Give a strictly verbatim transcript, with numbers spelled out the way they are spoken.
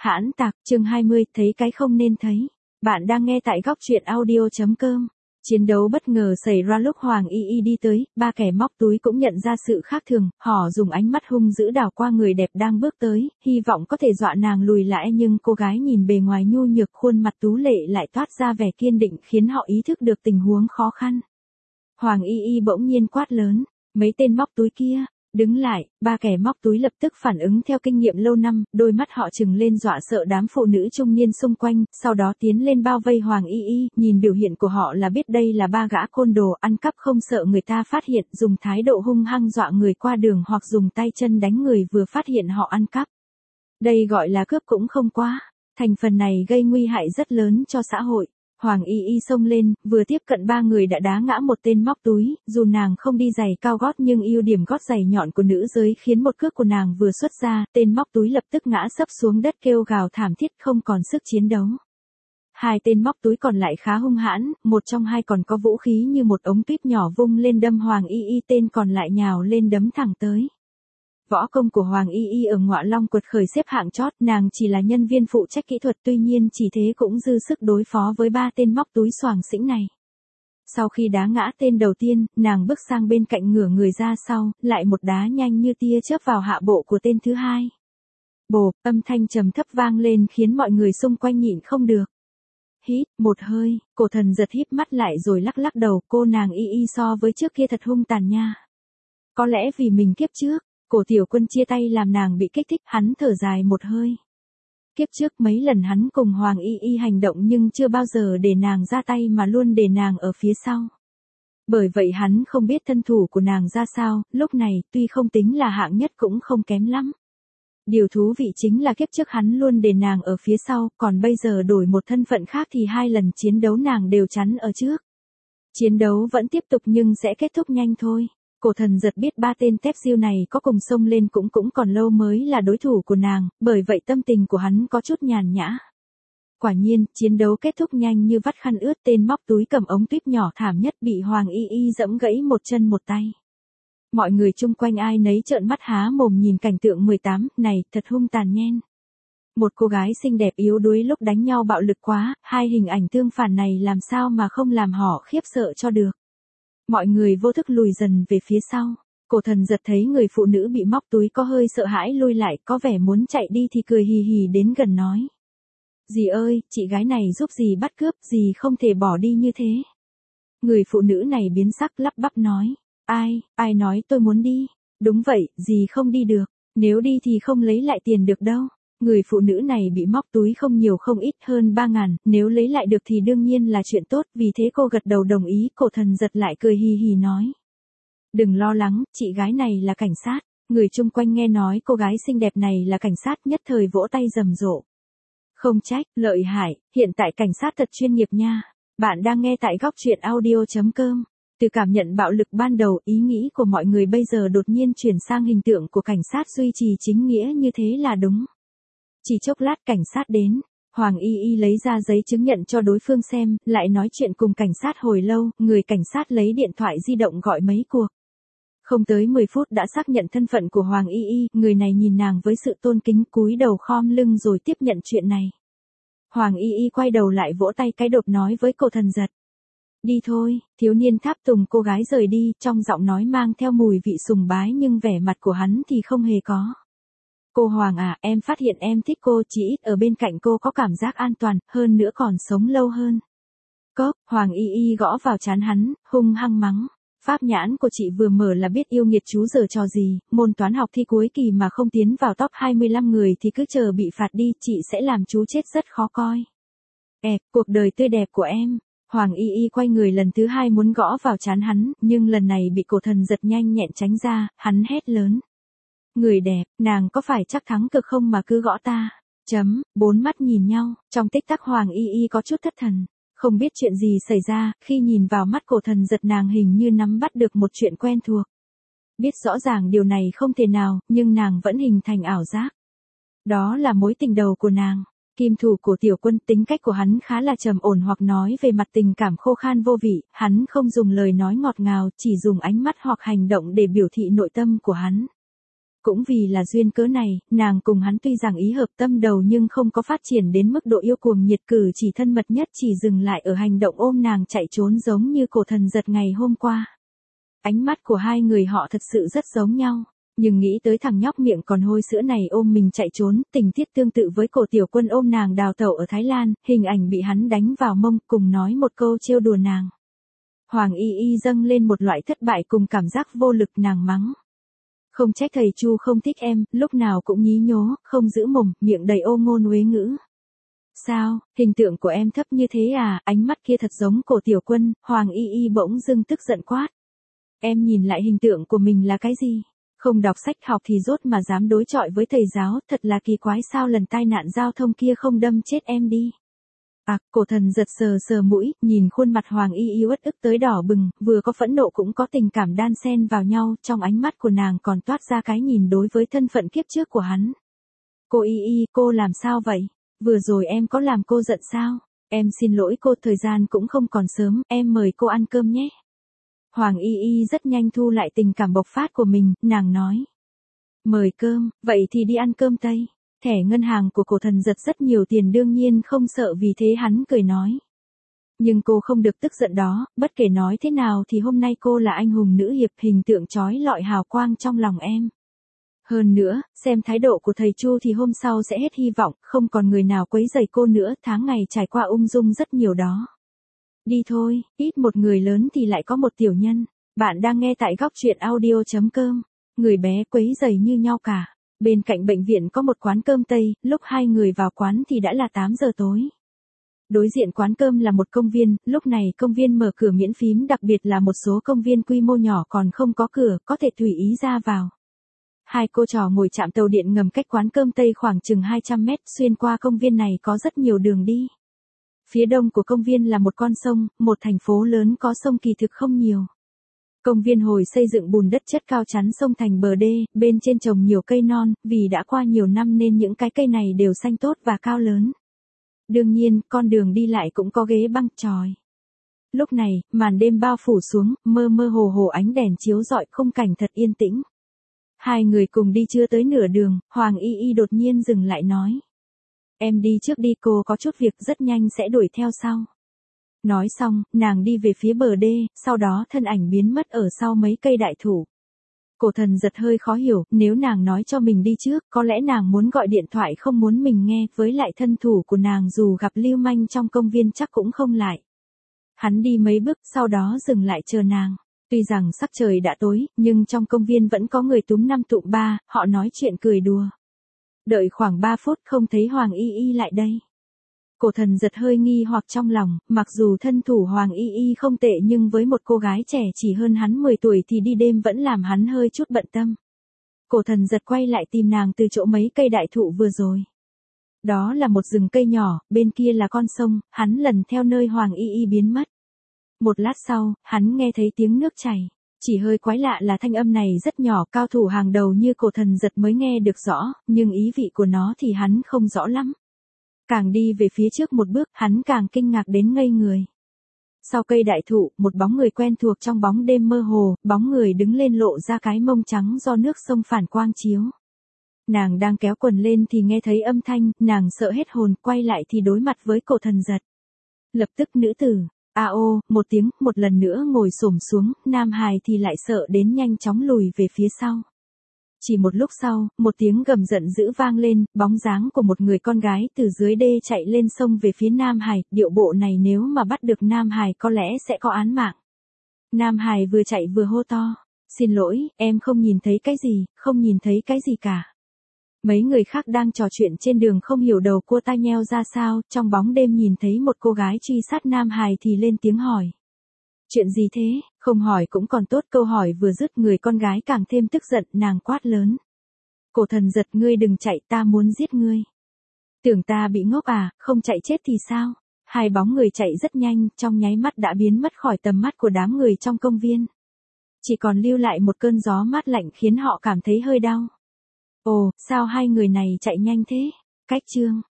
Hãn tạc, chương hai mươi, thấy cái không nên thấy. Bạn đang nghe tại góc truyện audio chấm com. Chiến đấu bất ngờ xảy ra lúc Hoàng Y Y đi tới, ba kẻ móc túi cũng nhận ra sự khác thường, họ dùng ánh mắt hung dữ đảo qua người đẹp đang bước tới, hy vọng có thể dọa nàng lùi lại, nhưng cô gái nhìn bề ngoài nhu nhược, khuôn mặt tú lệ lại toát ra vẻ kiên định khiến họ ý thức được tình huống khó khăn. Hoàng Y Y bỗng nhiên quát lớn, mấy tên móc túi kia, đứng lại. Ba kẻ móc túi lập tức phản ứng theo kinh nghiệm lâu năm, đôi mắt họ trừng lên dọa sợ đám phụ nữ trung niên xung quanh, sau đó tiến lên bao vây Hoàng Y Y, nhìn biểu hiện của họ là biết đây là ba gã côn đồ ăn cắp không sợ người ta phát hiện, dùng thái độ hung hăng dọa người qua đường hoặc dùng tay chân đánh người vừa phát hiện họ ăn cắp. Đây gọi là cướp cũng không quá, thành phần này gây nguy hại rất lớn cho xã hội. Hoàng Y Y xông lên, vừa tiếp cận ba người đã đá ngã một tên móc túi, dù nàng không đi giày cao gót nhưng ưu điểm gót giày nhọn của nữ giới khiến một cước của nàng vừa xuất ra, tên móc túi lập tức ngã sấp xuống đất kêu gào thảm thiết không còn sức chiến đấu. Hai tên móc túi còn lại khá hung hãn, một trong hai còn có vũ khí như một ống tuyếp nhỏ vung lên đâm Hoàng Y Y, tên còn lại nhào lên đấm thẳng tới. Võ công của Hoàng Y Y ở Ngọa Long Quật khởi xếp hạng chót, nàng chỉ là nhân viên phụ trách kỹ thuật, tuy nhiên chỉ thế cũng dư sức đối phó với ba tên móc túi xoàng xĩnh này. Sau khi đá ngã tên đầu tiên, nàng bước sang bên cạnh ngửa người ra sau, lại một đá nhanh như tia chớp vào hạ bộ của tên thứ hai. Bộp, âm thanh trầm thấp vang lên khiến mọi người xung quanh nhịn không được. Hít một hơi, Cổ Thần giật híp mắt lại rồi lắc lắc đầu, cô nàng Y Y so với trước kia thật hung tàn nha. Có lẽ vì mình kiếp trước, Cổ Tiểu Quân chia tay làm nàng bị kích thích, hắn thở dài một hơi. Kiếp trước mấy lần hắn cùng Hoàng Y Y hành động nhưng chưa bao giờ để nàng ra tay mà luôn để nàng ở phía sau. Bởi vậy hắn không biết thân thủ của nàng ra sao, lúc này tuy không tính là hạng nhất cũng không kém lắm. Điều thú vị chính là kiếp trước hắn luôn để nàng ở phía sau, còn bây giờ đổi một thân phận khác thì hai lần chiến đấu nàng đều chắn ở trước. Chiến đấu vẫn tiếp tục nhưng sẽ kết thúc nhanh thôi. Cổ Thần giật biết ba tên tép diêu này có cùng xông lên cũng cũng còn lâu mới là đối thủ của nàng, bởi vậy tâm tình của hắn có chút nhàn nhã. Quả nhiên, chiến đấu kết thúc nhanh như vắt khăn ướt, tên móc túi cầm ống tuyếp nhỏ thảm nhất bị Hoàng Y Y giẫm gãy một chân một tay. Mọi người chung quanh ai nấy trợn mắt há mồm nhìn cảnh tượng mười tám, này, thật hung tàn nhen. Một cô gái xinh đẹp yếu đuối lúc đánh nhau bạo lực quá, hai hình ảnh tương phản này làm sao mà không làm họ khiếp sợ cho được. Mọi người vô thức lùi dần về phía sau. Cổ Thần giật thấy người phụ nữ bị móc túi có hơi sợ hãi lui lại, có vẻ muốn chạy đi thì cười hì hì đến gần nói. Dì ơi, chị gái này giúp dì bắt cướp, dì không thể bỏ đi như thế. Người phụ nữ này biến sắc lắp bắp nói. Ai, ai nói tôi muốn đi? Đúng vậy, dì không đi được. Nếu đi thì không lấy lại tiền được đâu. Người phụ nữ này bị móc túi không nhiều không ít, hơn ba ngàn, nếu lấy lại được thì đương nhiên là chuyện tốt, vì thế cô gật đầu đồng ý. Cổ Thần giật lại cười hì hì nói. Đừng lo lắng, chị gái này là cảnh sát. Người chung quanh nghe nói cô gái xinh đẹp này là cảnh sát nhất thời vỗ tay rầm rộ. Không trách, lợi hại, hiện tại cảnh sát thật chuyên nghiệp nha. Bạn đang nghe tại góc truyện audio chấm com. Từ cảm nhận bạo lực ban đầu, ý nghĩ của mọi người bây giờ đột nhiên chuyển sang hình tượng của cảnh sát duy trì chính nghĩa như thế là đúng. Chỉ chốc lát cảnh sát đến, Hoàng Y Y lấy ra giấy chứng nhận cho đối phương xem, lại nói chuyện cùng cảnh sát hồi lâu, người cảnh sát lấy điện thoại di động gọi mấy cuộc. Không tới mười phút đã xác nhận thân phận của Hoàng Y Y, người này nhìn nàng với sự tôn kính cúi đầu khom lưng rồi tiếp nhận chuyện này. Hoàng Y Y quay đầu lại vỗ tay cái đột nói với Cổ Thần giật. Đi thôi, thiếu niên tháp tùng cô gái rời đi, trong giọng nói mang theo mùi vị sùng bái nhưng vẻ mặt của hắn thì không hề có. Cô Hoàng à, em phát hiện em thích cô, chỉ ít ở bên cạnh cô có cảm giác an toàn, hơn nữa còn sống lâu hơn. Cốc, Hoàng Y Y gõ vào trán hắn, hung hăng mắng. Pháp nhãn của chị vừa mở là biết yêu nghiệt chú giờ trò gì, môn toán học thi cuối kỳ mà không tiến vào top hai mươi lăm người thì cứ chờ bị phạt đi, chị sẽ làm chú chết rất khó coi. Ẹp, cuộc đời tươi đẹp của em. Hoàng Y Y quay người lần thứ hai muốn gõ vào trán hắn, nhưng lần này bị Cổ Thần giật nhanh nhẹn tránh ra, hắn hét lớn. Người đẹp, nàng có phải chắc thắng cực không mà cứ gõ ta? Chấm, bốn mắt nhìn nhau, trong tích tắc Hoàng Y Y có chút thất thần. Không biết chuyện gì xảy ra, khi nhìn vào mắt Cổ Thần giật nàng hình như nắm bắt được một chuyện quen thuộc. Biết rõ ràng điều này không thể nào, nhưng nàng vẫn hình thành ảo giác. Đó là mối tình đầu của nàng. Kim thủ của Tiểu Quân, tính cách của hắn khá là trầm ổn hoặc nói về mặt tình cảm khô khan vô vị, hắn không dùng lời nói ngọt ngào, chỉ dùng ánh mắt hoặc hành động để biểu thị nội tâm của hắn. Cũng vì là duyên cớ này, nàng cùng hắn tuy rằng ý hợp tâm đầu nhưng không có phát triển đến mức độ yêu cuồng nhiệt, cử chỉ thân mật nhất chỉ dừng lại ở hành động ôm nàng chạy trốn giống như Cổ Thần Giật ngày hôm qua. Ánh mắt của hai người họ thật sự rất giống nhau, nhưng nghĩ tới thằng nhóc miệng còn hôi sữa này ôm mình chạy trốn, tình tiết tương tự với Cổ Tiểu Quân ôm nàng đào tẩu ở Thái Lan, hình ảnh bị hắn đánh vào mông cùng nói một câu trêu đùa nàng. Hoàng Y Y dâng lên một loại thất bại cùng cảm giác vô lực, nàng mắng. Không trách thầy Chu không thích em, lúc nào cũng nhí nhố, không giữ mồm, miệng đầy ô ngôn uế ngữ. Sao, hình tượng của em thấp như thế à, ánh mắt kia thật giống Cổ Tiểu Quân, Hoàng Y Y bỗng dưng tức giận quát. Em nhìn lại hình tượng của mình là cái gì? Không đọc sách học thì rốt mà dám đối chọi với thầy giáo, thật là kỳ quái, sao lần tai nạn giao thông kia không đâm chết em đi. À, Cổ Thần Giật sờ sờ mũi, nhìn khuôn mặt Hoàng Y Y uất ức tới đỏ bừng, vừa có phẫn nộ cũng có tình cảm đan xen vào nhau, trong ánh mắt của nàng còn toát ra cái nhìn đối với thân phận kiếp trước của hắn. Cô Y Y, cô làm sao vậy? Vừa rồi em có làm cô giận sao? Em xin lỗi cô, thời gian cũng không còn sớm, em mời cô ăn cơm nhé. Hoàng Y Y rất nhanh thu lại tình cảm bộc phát của mình, nàng nói. Mời cơm, vậy thì đi ăn cơm Tây. Thẻ ngân hàng của Cổ Thần Giật rất nhiều tiền, đương nhiên không sợ, vì thế hắn cười nói. Nhưng cô không được tức giận đó, bất kể nói thế nào thì hôm nay cô là anh hùng nữ hiệp, hình tượng chói lọi hào quang trong lòng em. Hơn nữa, xem thái độ của thầy Chu thì hôm sau sẽ hết hy vọng, không còn người nào quấy rầy cô nữa, tháng ngày trải qua ung dung rất nhiều đó. Đi thôi, ít một người lớn thì lại có một tiểu nhân. Bạn đang nghe tại góc truyện audio chấm com. Người bé quấy rầy như nhau cả. Bên cạnh bệnh viện có một quán cơm Tây, lúc hai người vào quán thì đã là tám giờ tối. Đối diện quán cơm là một công viên, lúc này công viên mở cửa miễn phí, đặc biệt là một số công viên quy mô nhỏ còn không có cửa, có thể tùy ý ra vào. Hai cô trò ngồi trạm tàu điện ngầm cách quán cơm Tây khoảng chừng hai trăm mét, xuyên qua công viên này có rất nhiều đường đi. Phía đông của công viên là một con sông, một thành phố lớn có sông kỳ thực không nhiều. Công viên hồi xây dựng bùn đất chất cao chắn sông thành bờ đê, bên trên trồng nhiều cây non, vì đã qua nhiều năm nên những cái cây này đều xanh tốt và cao lớn. Đương nhiên, con đường đi lại cũng có ghế băng chòi. Lúc này, màn đêm bao phủ xuống, mơ mơ hồ hồ ánh đèn chiếu rọi, khung cảnh thật yên tĩnh. Hai người cùng đi chưa tới nửa đường, Hoàng Y Y đột nhiên dừng lại nói. Em đi trước đi, cô có chút việc, rất nhanh sẽ đuổi theo sau. Nói xong, nàng đi về phía bờ đê, sau đó thân ảnh biến mất ở sau mấy cây đại thụ. Cổ Thần Giật hơi khó hiểu, nếu nàng nói cho mình đi trước, có lẽ nàng muốn gọi điện thoại không muốn mình nghe, với lại thân thủ của nàng dù gặp lưu manh trong công viên chắc cũng không lại. Hắn đi mấy bước, sau đó dừng lại chờ nàng. Tuy rằng sắc trời đã tối, nhưng trong công viên vẫn có người túm năm tụm ba, họ nói chuyện cười đùa. Đợi khoảng ba phút không thấy Hoàng Y Y lại đây. Cổ Thần Giật hơi nghi hoặc trong lòng, mặc dù thân thủ Hoàng Y Y không tệ nhưng với một cô gái trẻ chỉ hơn hắn mười tuổi thì đi đêm vẫn làm hắn hơi chút bận tâm. Cổ Thần Giật quay lại tìm nàng từ chỗ mấy cây đại thụ vừa rồi. Đó là một rừng cây nhỏ, bên kia là con sông, hắn lần theo nơi Hoàng Y Y biến mất. Một lát sau, hắn nghe thấy tiếng nước chảy. Chỉ hơi quái lạ là thanh âm này rất nhỏ, cao thủ hàng đầu như Cổ Thần Giật mới nghe được rõ, nhưng ý vị của nó thì hắn không rõ lắm. Càng đi về phía trước một bước, hắn càng kinh ngạc đến ngây người. Sau cây đại thụ, một bóng người quen thuộc trong bóng đêm mơ hồ, bóng người đứng lên lộ ra cái mông trắng do nước sông phản quang chiếu. Nàng đang kéo quần lên thì nghe thấy âm thanh, nàng sợ hết hồn, quay lại thì đối mặt với Cổ Thần Giật. Lập tức nữ tử, a ô, một tiếng, một lần nữa ngồi xổm xuống, nam hài thì lại sợ đến nhanh chóng lùi về phía sau. Chỉ một lúc sau, một tiếng gầm giận dữ vang lên, bóng dáng của một người con gái từ dưới đê chạy lên sông về phía Nam Hải, điệu bộ này nếu mà bắt được Nam Hải có lẽ sẽ có án mạng. Nam Hải vừa chạy vừa hô to, xin lỗi, em không nhìn thấy cái gì, không nhìn thấy cái gì cả. Mấy người khác đang trò chuyện trên đường không hiểu đầu cua tai nheo ra sao, trong bóng đêm nhìn thấy một cô gái truy sát Nam Hải thì lên tiếng hỏi. Chuyện gì thế, không hỏi cũng còn tốt, câu hỏi vừa dứt người con gái càng thêm tức giận, nàng quát lớn. Cổ Thần Giật, ngươi đừng chạy, ta muốn giết ngươi. Tưởng ta bị ngốc à, không chạy chết thì sao? Hai bóng người chạy rất nhanh, trong nháy mắt đã biến mất khỏi tầm mắt của đám người trong công viên. Chỉ còn lưu lại một cơn gió mát lạnh khiến họ cảm thấy hơi đau. Ồ, sao hai người này chạy nhanh thế? Cách chương.